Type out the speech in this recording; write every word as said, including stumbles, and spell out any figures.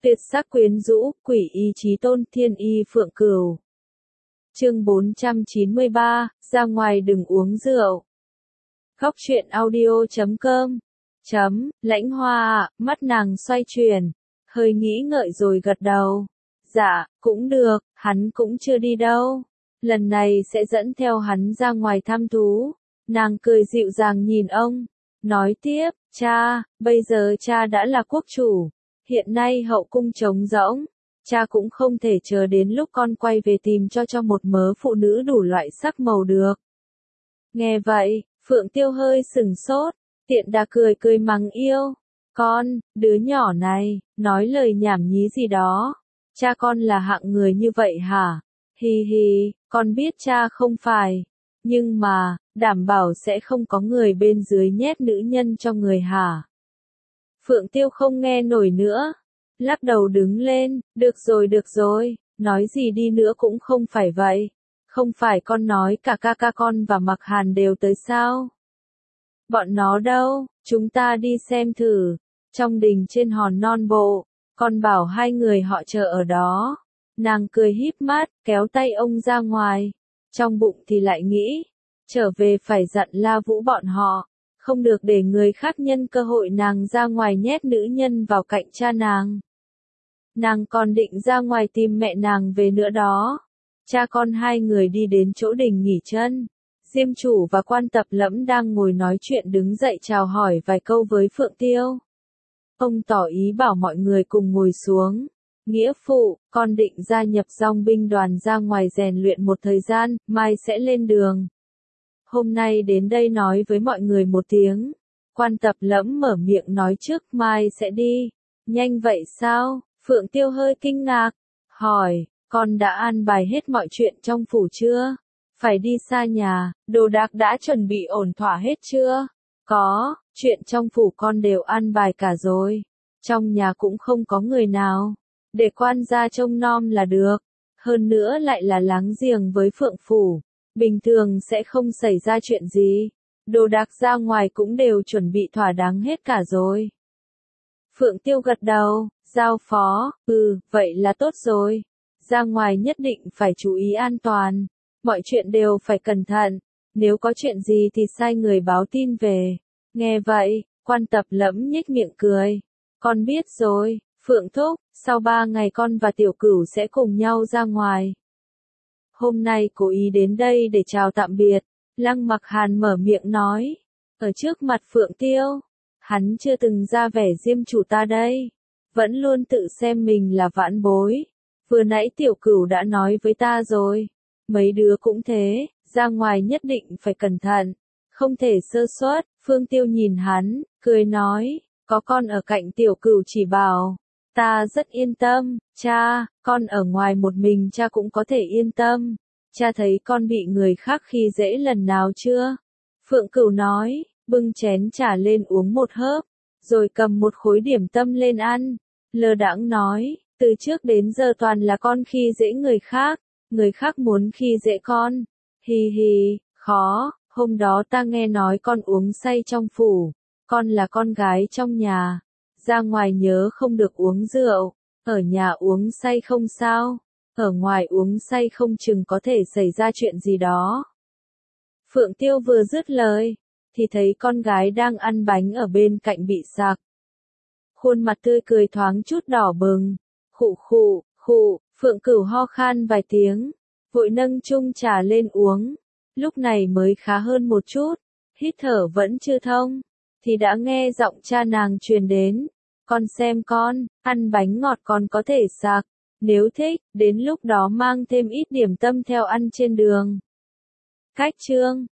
Tuyệt sắc quyến rũ, quỷ y chí tôn, thiên y phượng cửu. Chương bốn trăm chín mươi ba, ra ngoài đừng uống rượu. Góc truyện audio chấm com. Chấm, Lãnh Hoa ạ, mắt nàng xoay chuyển, hơi nghĩ ngợi rồi gật đầu. Dạ, cũng được, hắn cũng chưa đi đâu. Lần này sẽ dẫn theo hắn ra ngoài thăm thú. Nàng cười dịu dàng nhìn ông, nói tiếp, cha, bây giờ cha đã là quốc chủ. Hiện nay hậu cung trống rỗng, cha cũng không thể chờ đến lúc con quay về tìm cho cho một mớ phụ nữ đủ loại sắc màu được. Nghe vậy, Phượng Tiêu hơi sừng sốt, tiện đà cười cười mắng yêu. Con, đứa nhỏ này, nói lời nhảm nhí gì đó. Cha con là hạng người như vậy hả? Hi hi, con biết cha không phải. Nhưng mà, đảm bảo sẽ không có người bên dưới nhét nữ nhân cho người hả? Phượng Tiêu không nghe nổi nữa, lắc đầu đứng lên, được rồi được rồi, nói gì đi nữa cũng không phải vậy. Không phải con nói cả ca ca con và Mặc Hàn đều tới sao? Bọn nó đâu, chúng ta đi xem thử. Trong đình trên hòn non bộ, con bảo hai người họ chờ ở đó. Nàng cười híp mắt, kéo tay ông ra ngoài. Trong bụng thì lại nghĩ, trở về phải dặn La Vũ bọn họ. Không được để người khác nhân cơ hội nàng ra ngoài nhét nữ nhân vào cạnh cha nàng. Nàng còn định ra ngoài tìm mẹ nàng về nữa đó. Cha con hai người đi đến chỗ đình nghỉ chân. Diêm chủ và Quan Tập Lẫm đang ngồi nói chuyện đứng dậy chào hỏi vài câu với Phượng Tiêu. Ông tỏ ý bảo mọi người cùng ngồi xuống. Nghĩa phụ, con định gia nhập dòng binh đoàn ra ngoài rèn luyện một thời gian, mai sẽ lên đường. Hôm nay đến đây nói với mọi người một tiếng. Quan Tập Lẫm mở miệng nói trước mai sẽ đi. Nhanh vậy sao? Phượng Tiêu hơi kinh ngạc. Hỏi, con đã an bài hết mọi chuyện trong phủ chưa? Phải đi xa nhà, đồ đạc đã chuẩn bị ổn thỏa hết chưa? Có, chuyện trong phủ con đều an bài cả rồi. Trong nhà cũng không có người nào. Để quan gia trông nom là được. Hơn nữa lại là láng giềng với Phượng phủ. Bình thường sẽ không xảy ra chuyện gì. Đồ đạc ra ngoài cũng đều chuẩn bị thỏa đáng hết cả rồi. Phượng Tiêu gật đầu, giao phó, ừ, vậy là tốt rồi. Ra ngoài nhất định phải chú ý an toàn. Mọi chuyện đều phải cẩn thận. Nếu có chuyện gì thì sai người báo tin về. Nghe vậy, Quan Tập Lẫm nhếch miệng cười. Con biết rồi, Phượng thúc, sau ba ngày con và Tiểu Cửu sẽ cùng nhau ra ngoài. Hôm nay cố ý đến đây để chào tạm biệt. Lăng Mặc Hàn mở miệng nói. Ở trước mặt Phượng Tiêu, hắn chưa từng ra vẻ diêm chủ ta đây. Vẫn luôn tự xem mình là vãn bối. Vừa nãy Tiểu Cửu đã nói với ta rồi. Mấy đứa cũng thế, ra ngoài nhất định phải cẩn thận. Không thể sơ suất. Phương Tiêu nhìn hắn, cười nói. Có con ở cạnh Tiểu Cửu chỉ bảo. Ta rất yên tâm, cha, con ở ngoài một mình cha cũng có thể yên tâm. Cha thấy con bị người khác khi dễ lần nào chưa? Phượng Cửu nói, bưng chén trà lên uống một hớp, rồi cầm một khối điểm tâm lên ăn. Lơ đãng nói, từ trước đến giờ toàn là con khi dễ người khác, người khác muốn khi dễ con. Hi hi, khó, hôm đó ta nghe nói con uống say trong phủ, con là con gái trong nhà. Ra ngoài nhớ không được uống rượu, ở nhà uống say không sao, ở ngoài uống say không chừng có thể xảy ra chuyện gì đó. Phượng Tiêu vừa dứt lời, thì thấy con gái đang ăn bánh ở bên cạnh bị sặc. Khuôn mặt tươi cười thoáng chút đỏ bừng, khụ khụ, khụ, Phượng Cửu ho khan vài tiếng, vội nâng chung trà lên uống, lúc này mới khá hơn một chút, hít thở vẫn chưa thông, thì đã nghe giọng cha nàng truyền đến. Con xem con, ăn bánh ngọt còn có thể sặc, nếu thích, đến lúc đó mang thêm ít điểm tâm theo ăn trên đường. Cách chương